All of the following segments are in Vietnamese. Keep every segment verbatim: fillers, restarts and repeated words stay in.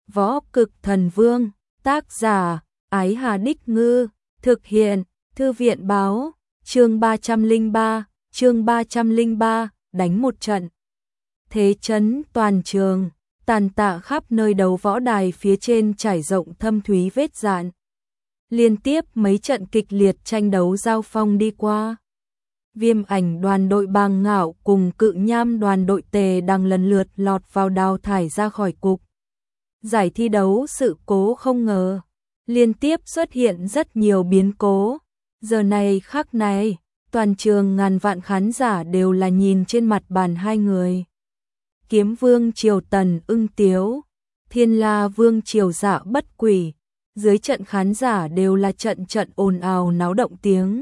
Võ Cực Thần Vương, tác giả, Ái Hà Đích Ngư, thực hiện, Thư viện báo, chương ba trăm lẻ ba, chương ba trăm lẻ ba, đánh một trận. Thế chấn toàn trường, tàn tạ khắp nơi đấu võ đài phía trên trải rộng thâm thúy vết dạn. Liên tiếp mấy trận kịch liệt tranh đấu giao phong đi qua. Viêm Ảnh đoàn đội Bàng Ngạo cùng Cự Nham đoàn đội Tề Đằng lần lượt lọt vào đào thải ra khỏi cục. Giải thi đấu sự cố không ngờ, liên tiếp xuất hiện rất nhiều biến cố. Giờ này khắc này, toàn trường ngàn vạn khán giả đều là nhìn trên mặt bàn hai người. Kiếm Vương Triều Tần Ưng Tiếu, Thiên La Vương Triều Dạ Bất Quỷ. Dưới trận khán giả đều là trận trận ồn ào náo động tiếng.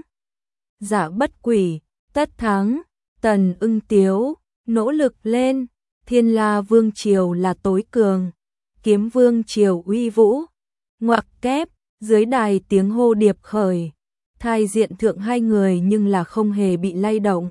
Dạ Bất Quỷ, tất thắng, Tần Ưng Tiếu, nỗ lực lên, Thiên La Vương Triều là tối cường, Kiếm Vương Triều uy vũ, ngoặc kép, dưới đài tiếng hô điệp khởi, thai diện thượng hai người nhưng là không hề bị lay động.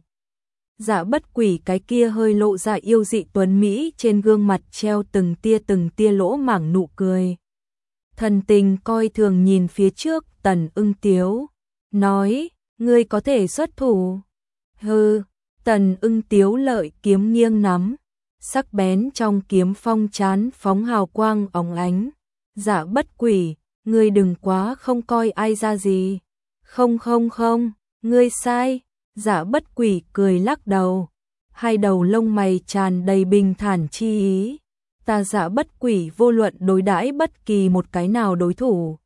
Dạ Bất Quỷ cái kia hơi lộ ra yêu dị tuấn Mỹ trên gương mặt treo từng tia từng tia lỗ mảng nụ cười. Thần tình coi thường nhìn phía trước Tần Ưng Tiếu, nói, ngươi có thể xuất thủ. Hừ, Tần Ưng Tiếu lợi kiếm nghiêng nắm, sắc bén trong kiếm phong chán phóng hào quang óng ánh. Dạ Bất Quỷ, ngươi đừng quá không coi ai ra gì. Không không không, ngươi sai. Dạ Bất Quỷ cười lắc đầu, hai đầu lông mày tràn đầy bình thản chi ý. Ta Dạ Bất Quỷ vô luận đối đãi bất kỳ một cái nào đối thủ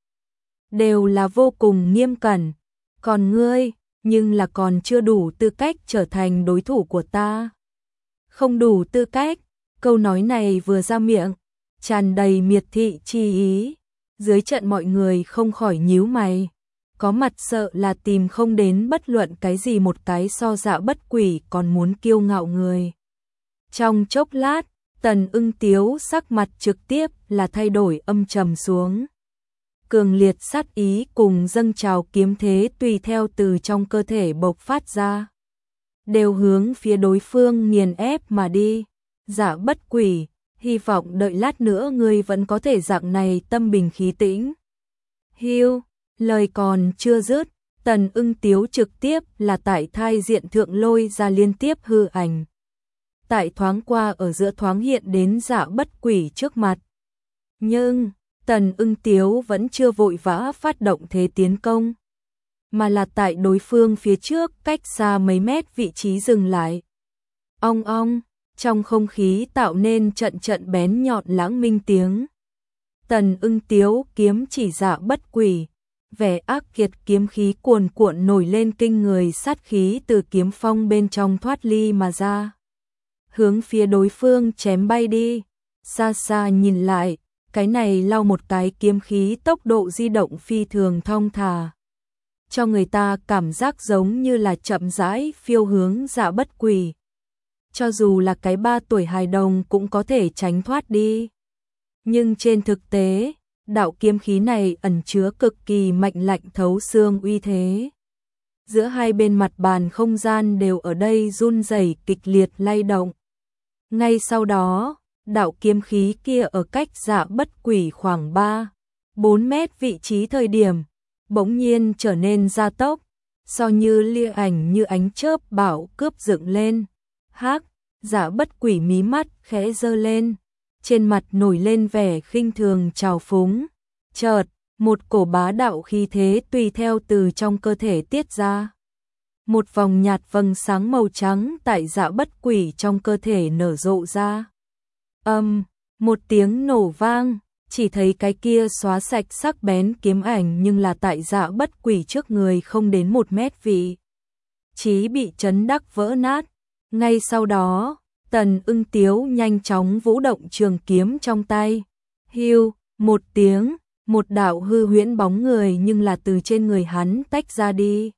đều là vô cùng nghiêm cẩn, còn ngươi, nhưng là còn chưa đủ tư cách trở thành đối thủ của ta. Không đủ tư cách, câu nói này vừa ra miệng, tràn đầy miệt thị chi ý, dưới trận mọi người không khỏi nhíu mày, có mặt sợ là tìm không đến bất luận cái gì một cái so Dạ Bất Quỷ còn muốn kiêu ngạo người. Trong chốc lát, Tần Ưng Tiếu sắc mặt trực tiếp là thay đổi âm trầm xuống. Cường liệt sát ý cùng dâng trào kiếm thế tùy theo từ trong cơ thể bộc phát ra, đều hướng phía đối phương nghiền ép mà đi. Dạ Bất Quỷ, hy vọng đợi lát nữa ngươi vẫn có thể dạng này tâm bình khí tĩnh. Hiu, lời còn chưa dứt, Tần Ưng Tiếu trực tiếp là tại thai diện thượng lôi ra liên tiếp hư ảnh. Tại thoáng qua ở giữa thoáng hiện đến Dạ Bất Quỷ trước mặt. Nhưng, Tần Ưng Tiếu vẫn chưa vội vã phát động thế tiến công, mà là tại đối phương phía trước cách xa mấy mét vị trí dừng lại. Ong ong, trong không khí tạo nên trận trận bén nhọn lãng minh tiếng. Tần Ưng Tiếu kiếm chỉ Dạ Bất Quỷ, vẻ ác kiệt kiếm khí cuồn cuộn nổi lên kinh người, sát khí từ kiếm phong bên trong thoát ly mà ra, hướng phía đối phương chém bay đi. Xa xa nhìn lại, cái này lau một cái kiếm khí tốc độ di động phi thường thong thả, cho người ta cảm giác giống như là chậm rãi phiêu hướng Dạ Bất Quỷ. Cho dù là cái ba tuổi hài đồng cũng có thể tránh thoát đi. Nhưng trên thực tế, đạo kiếm khí này ẩn chứa cực kỳ mạnh lạnh thấu xương uy thế. Giữa hai bên mặt bàn không gian đều ở đây run rẩy kịch liệt lay động. Ngay sau đó, đạo kiếm khí kia ở cách Dạ Bất Quỷ khoảng ba, bốn mét vị trí thời điểm, bỗng nhiên trở nên gia tốc, so như lia ảnh như ánh chớp bão cướp dựng lên. Hắc, Dạ Bất Quỷ mí mắt khẽ giơ lên, trên mặt nổi lên vẻ khinh thường trào phúng. Chợt, một cổ bá đạo khí thế tùy theo từ trong cơ thể tiết ra. Một vòng nhạt vầng sáng màu trắng tại Dạ Bất Quỷ trong cơ thể nở rộ ra. Âm, um, một tiếng nổ vang, chỉ thấy cái kia xóa sạch sắc bén kiếm ảnh nhưng là tại Dạ Bất Quỷ trước người không đến một mét vị trí bị chấn đắc vỡ nát. Ngay sau đó, Tần Ưng Tiếu nhanh chóng vũ động trường kiếm trong tay. Hiu, một tiếng, một đạo hư huyễn bóng người nhưng là từ trên người hắn tách ra đi.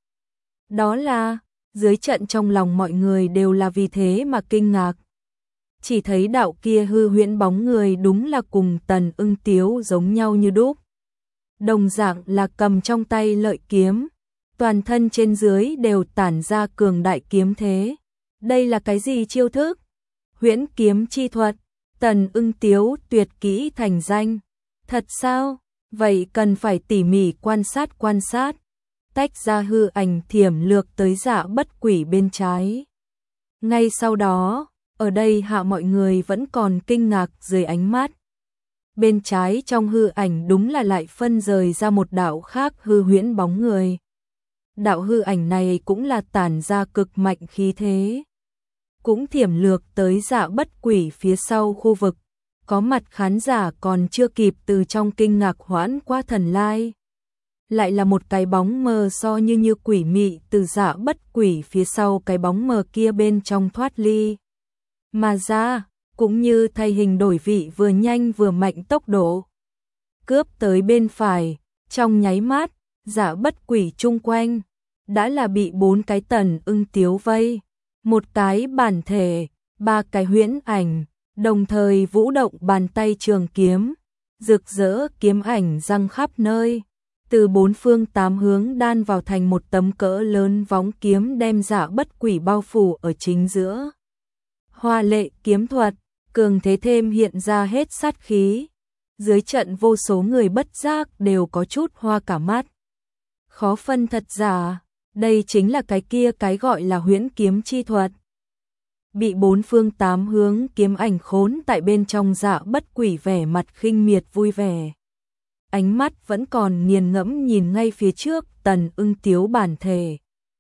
Đó là, dưới trận trong lòng mọi người đều là vì thế mà kinh ngạc. Chỉ thấy đạo kia hư huyễn bóng người đúng là cùng Tần Ưng Tiếu giống nhau như đúc. Đồng dạng là cầm trong tay lợi kiếm, toàn thân trên dưới đều tản ra cường đại kiếm thế. Đây là cái gì chiêu thức? Huyễn kiếm chi thuật. Tần Ưng Tiếu tuyệt kỹ thành danh. Thật sao? Vậy cần phải tỉ mỉ quan sát quan sát. Tách ra hư ảnh thiểm lược tới Dạ Bất Quỷ bên trái. Ngay sau đó, ở đây hạ mọi người vẫn còn kinh ngạc dưới ánh mắt. Bên trái trong hư ảnh đúng là lại phân rời ra một đạo khác hư huyễn bóng người. Đạo hư ảnh này cũng là tản ra cực mạnh khí thế. Cũng thiểm lược tới Dạ Bất Quỷ phía sau khu vực. Có mặt khán giả còn chưa kịp từ trong kinh ngạc hoãn qua thần lai. Lại là một cái bóng mờ so như như quỷ mị từ Dạ Bất Quỷ phía sau cái bóng mờ kia bên trong thoát ly. Mà ra, cũng như thay hình đổi vị vừa nhanh vừa mạnh tốc độ. Cướp tới bên phải, trong nháy mắt, Dạ Bất Quỷ chung quanh, đã là bị bốn cái Tần Ưng Tiếu vây. Một cái bản thể, ba cái huyễn ảnh, đồng thời vũ động bàn tay trường kiếm, rực rỡ kiếm ảnh răng khắp nơi. Từ bốn phương tám hướng đan vào thành một tấm cỡ lớn vóng kiếm đem Dạ Bất Quỷ bao phủ ở chính giữa. Hoa lệ kiếm thuật, cường thế thêm hiện ra hết sát khí. Dưới trận vô số người bất giác đều có chút hoa cả mắt. Khó phân thật giả, đây chính là cái kia cái gọi là huyễn kiếm chi thuật. Bị bốn phương tám hướng kiếm ảnh khốn tại bên trong Dạ Bất Quỷ vẻ mặt khinh miệt vui vẻ. Ánh mắt vẫn còn nghiền ngẫm nhìn ngay phía trước Tần Ưng Tiếu bản thể.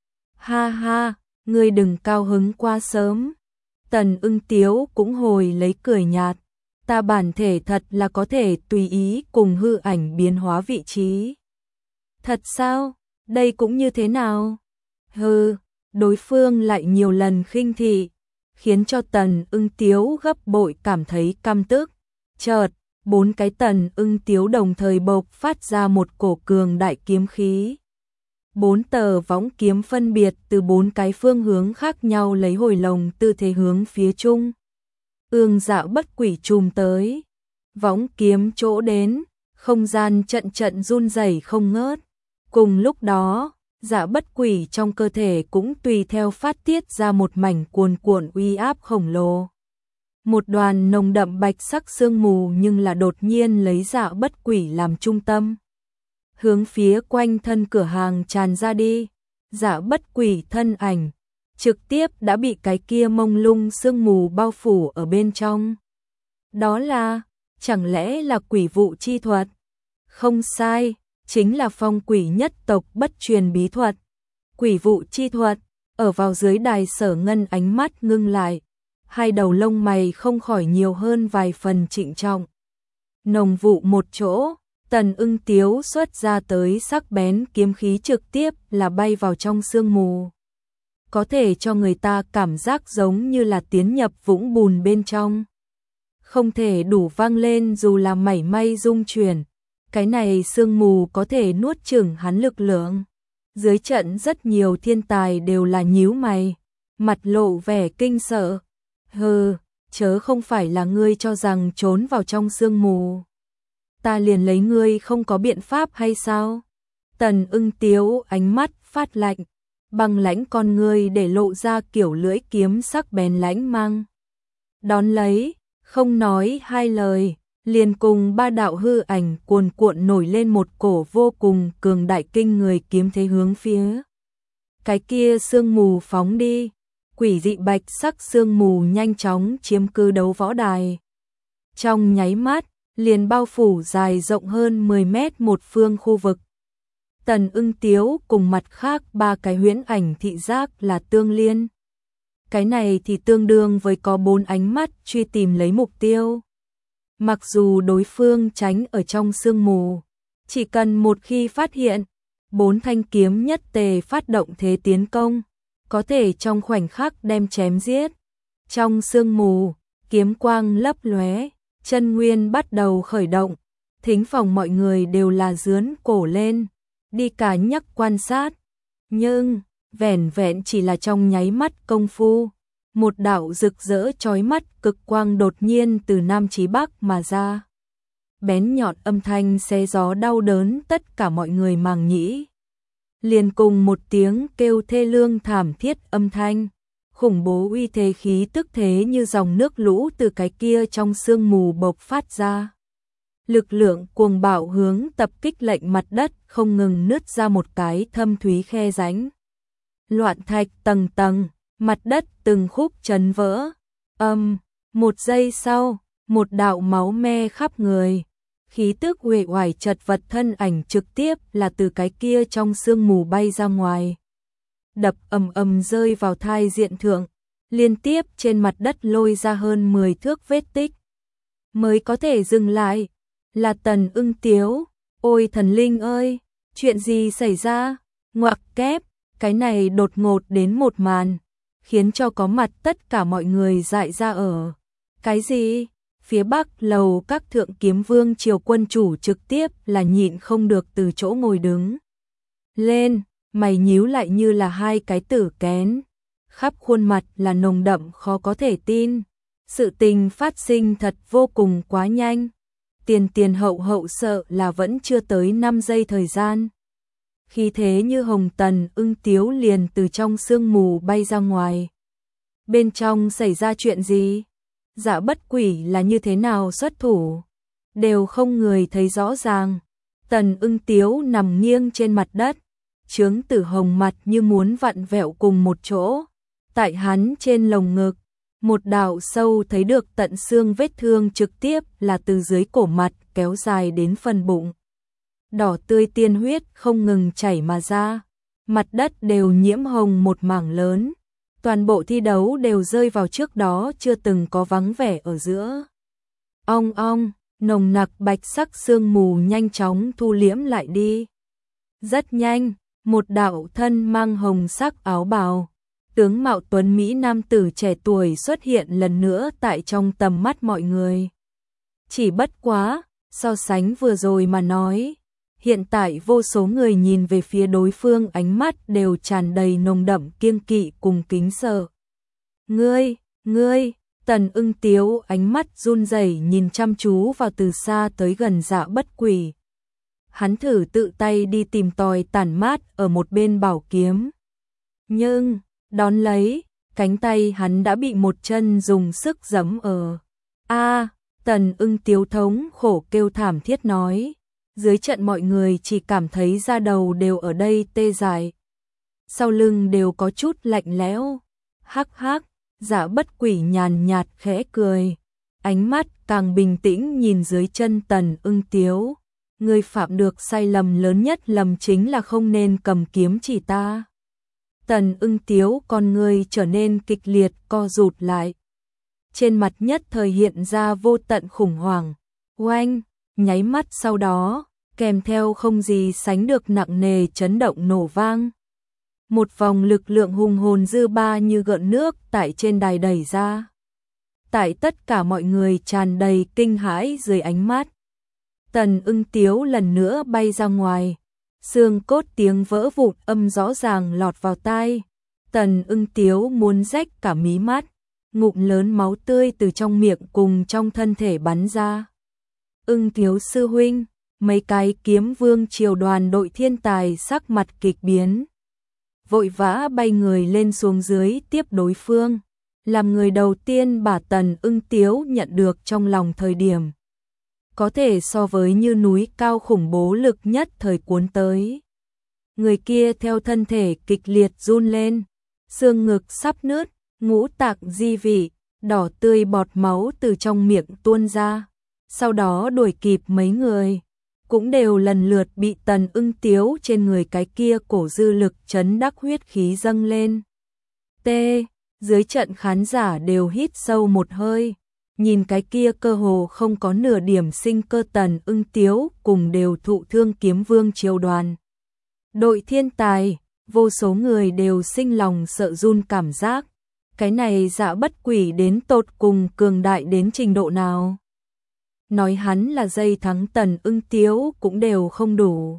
Ha ha, ngươi đừng cao hứng quá sớm. Tần Ưng Tiếu cũng hồi lấy cười nhạt. Ta bản thể thật là có thể tùy ý cùng hư ảnh biến hóa vị trí. Thật sao? Đây cũng như thế nào? Hừ, đối phương lại nhiều lần khinh thị, khiến cho Tần Ưng Tiếu gấp bội cảm thấy căm tức. Chợt, bốn cái Tần Ưng Tiếu đồng thời bộc phát ra một cổ cường đại kiếm khí. Bốn tờ võng kiếm phân biệt từ bốn cái phương hướng khác nhau lấy hồi lồng tư thế hướng phía trung. Ương Dạ Bất Quỷ trùm tới. Võng kiếm chỗ đến, không gian trận trận run rẩy không ngớt. Cùng lúc đó, Dạ Bất Quỷ trong cơ thể cũng tùy theo phát tiết ra một mảnh cuồn cuộn uy áp khổng lồ. Một đoàn nồng đậm bạch sắc sương mù nhưng là đột nhiên lấy Dạ Bất Quỷ làm trung tâm. Hướng phía quanh thân cửa hàng tràn ra đi, Dạ Bất Quỷ thân ảnh trực tiếp đã bị cái kia mông lung sương mù bao phủ ở bên trong. Đó là, chẳng lẽ là quỷ vụ chi thuật? Không sai, chính là phong quỷ nhất tộc bất truyền bí thuật. Quỷ vụ chi thuật, ở vào dưới đài Sở Ngân ánh mắt ngưng lại, hai đầu lông mày không khỏi nhiều hơn vài phần trịnh trọng. Nồng vụ một chỗ, Tần Ưng Tiếu xuất ra tới sắc bén kiếm khí trực tiếp là bay vào trong sương mù. Có thể cho người ta cảm giác giống như là tiến nhập vũng bùn bên trong. Không thể đủ vang lên dù là mảy may rung chuyển. Cái này sương mù có thể nuốt chửng hắn lực lượng. Dưới trận rất nhiều thiên tài đều là nhíu mày, mặt lộ vẻ kinh sợ. Hừ, chớ không phải là ngươi cho rằng trốn vào trong sương mù ta liền lấy ngươi không có biện pháp hay sao? Tần Ưng Tiếu ánh mắt phát lạnh, băng lãnh con ngươi để lộ ra kiểu lưỡi kiếm sắc bén lãnh mang. Đón lấy, không nói hai lời, liền cùng ba đạo hư ảnh cuồn cuộn nổi lên một cổ vô cùng cường đại kinh người kiếm thế hướng phía. Cái kia sương mù phóng đi, quỷ dị bạch sắc sương mù nhanh chóng chiếm cứ đấu võ đài. Trong nháy mắt, liền bao phủ dài rộng hơn mười mét một phương khu vực. Tần Ưng Tiếu cùng mặt khác ba cái huyễn ảnh thị giác là tương liên. Cái này thì tương đương với có bốn ánh mắt truy tìm lấy mục tiêu. Mặc dù đối phương tránh ở trong sương mù, chỉ cần một khi phát hiện, bốn thanh kiếm nhất tề phát động thế tiến công, có thể trong khoảnh khắc đem chém giết. Trong sương mù, kiếm quang lấp lóe, chân nguyên bắt đầu khởi động, thính phòng mọi người đều là dướn cổ lên, đi cả nhắc quan sát. Nhưng, vẻn vẹn chỉ là trong nháy mắt công phu, một đạo rực rỡ chói mắt cực quang đột nhiên từ Nam chí Bắc mà ra. Bén nhọn âm thanh xé gió đau đớn tất cả mọi người màng nhĩ. Liền cùng một tiếng kêu thê lương thảm thiết âm thanh, khủng bố uy thế khí tức thế như dòng nước lũ từ cái kia trong sương mù bộc phát ra. Lực lượng cuồng bạo hướng tập kích lệnh mặt đất không ngừng nứt ra một cái thâm thúy khe rãnh. Loạn thạch tầng tầng, mặt đất từng khúc chấn vỡ. Âm, một giây sau, một đạo máu me khắp người. Khí tức uể oải chật vật thân ảnh trực tiếp là từ cái kia trong sương mù bay ra ngoài. Đập ầm ầm rơi vào thai diện thượng, liên tiếp trên mặt đất lôi ra hơn mười thước vết tích. Mới có thể dừng lại, là Tần Ưng Tiếu. Ôi thần linh ơi, chuyện gì xảy ra? Ngoặc kép, cái này đột ngột đến một màn, khiến cho có mặt tất cả mọi người dại ra ở. Cái gì? Phía bắc lầu các thượng kiếm vương triều quân chủ trực tiếp là nhịn không được từ chỗ ngồi đứng lên, mày nhíu lại như là hai cái tử kén, khắp khuôn mặt là nồng đậm khó có thể tin. Sự tình phát sinh thật vô cùng quá nhanh, tiền tiền hậu hậu sợ là vẫn chưa tới năm giây thời gian. Khi thế như hồng Tần Ưng Tiếu liền từ trong sương mù bay ra ngoài. Bên trong xảy ra chuyện gì? Dạ bất quỷ là như thế nào xuất thủ? Đều không người thấy rõ ràng. Tần Ưng Tiếu nằm nghiêng trên mặt đất, Chướng Tử Hồng mặt như muốn vặn vẹo cùng một chỗ. Tại hắn trên lồng ngực, một đạo sâu thấy được tận xương vết thương trực tiếp là từ dưới cổ mặt kéo dài đến phần bụng. Đỏ tươi tiên huyết không ngừng chảy mà ra, mặt đất đều nhiễm hồng một mảng lớn. Toàn bộ thi đấu đều rơi vào trước đó chưa từng có vắng vẻ ở giữa. Ong ong, nồng nặc bạch sắc sương mù nhanh chóng thu liễm lại đi. Rất nhanh, một đạo thân mang hồng sắc áo bào, tướng mạo tuấn mỹ nam tử trẻ tuổi xuất hiện lần nữa tại trong tầm mắt mọi người. Chỉ bất quá, so sánh vừa rồi mà nói, hiện tại vô số người nhìn về phía đối phương ánh mắt đều tràn đầy nồng đậm kiêng kỵ cùng kính sợ. Ngươi, ngươi, Tần Ưng Tiếu ánh mắt run rẩy nhìn chăm chú vào từ xa tới gần Dạ Bất Quỷ. Hắn thử tự tay đi tìm tòi tản mát ở một bên bảo kiếm. Nhưng, đón lấy, cánh tay hắn đã bị một chân dùng sức giẫm ở. A, Tần Ưng Tiếu thống khổ kêu thảm thiết nói. Dưới trận mọi người chỉ cảm thấy da đầu đều ở đây tê dại. Sau lưng đều có chút lạnh lẽo. Hắc hắc, Dạ Bất Quỷ nhàn nhạt khẽ cười. Ánh mắt càng bình tĩnh nhìn dưới chân Tần Ưng Tiếu. Ngươi phạm được sai lầm lớn nhất lầm chính là không nên cầm kiếm chỉ ta. Tần Ưng Tiếu con ngươi trở nên kịch liệt co rụt lại. Trên mặt nhất thời hiện ra vô tận khủng hoảng. Oanh! Nháy mắt sau đó, kèm theo không gì sánh được nặng nề chấn động nổ vang. Một vòng lực lượng hùng hồn dư ba như gợn nước tại trên đài đẩy ra. Tại tất cả mọi người tràn đầy kinh hãi dưới ánh mắt. Tần Ưng Tiếu lần nữa bay ra ngoài. Xương cốt tiếng vỡ vụn âm rõ ràng lọt vào tai. Tần Ưng Tiếu muốn rách cả mí mắt. Ngụm lớn máu tươi từ trong miệng cùng trong thân thể bắn ra. Ưng Tiếu sư huynh, mấy cái kiếm vương triều đoàn đội thiên tài sắc mặt kịch biến. Vội vã bay người lên xuống dưới tiếp đối phương. Làm người đầu tiên bà Tần Ưng Tiếu nhận được trong lòng thời điểm. Có thể so với như núi cao khủng bố lực nhất thời cuốn tới. Người kia theo thân thể kịch liệt run lên. Xương ngực sắp nứt, ngũ tạng di vị, đỏ tươi bọt máu từ trong miệng tuôn ra. Sau đó đuổi kịp mấy người, cũng đều lần lượt bị Tần Ưng Tiếu trên người cái kia cổ dư lực chấn đắc huyết khí dâng lên. T, dưới trận khán giả đều hít sâu một hơi, nhìn cái kia cơ hồ không có nửa điểm sinh cơ Tần Ưng Tiếu cùng đều thụ thương kiếm vương triều đoàn. Đội thiên tài, vô số người đều sinh lòng sợ run cảm giác. Cái này Dạ Bất Quỷ đến tột cùng cường đại đến trình độ nào? Nói hắn là dây thắng Tần Ưng Tiếu cũng đều không đủ.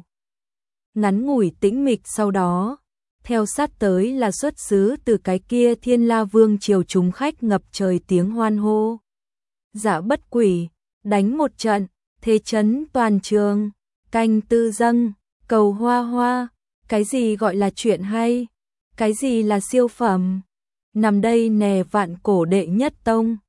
Ngắn ngủi tĩnh mịch sau đó, theo sát tới là xuất xứ từ cái kia Thiên La Vương triều chúng khách ngập trời tiếng hoan hô. Dạ Bất Quỷ, đánh một trận, thế chấn toàn trường, canh tư dâng, cầu hoa hoa, cái gì gọi là chuyện hay, cái gì là siêu phẩm. nằm đây nè vạn cổ đệ nhất tông.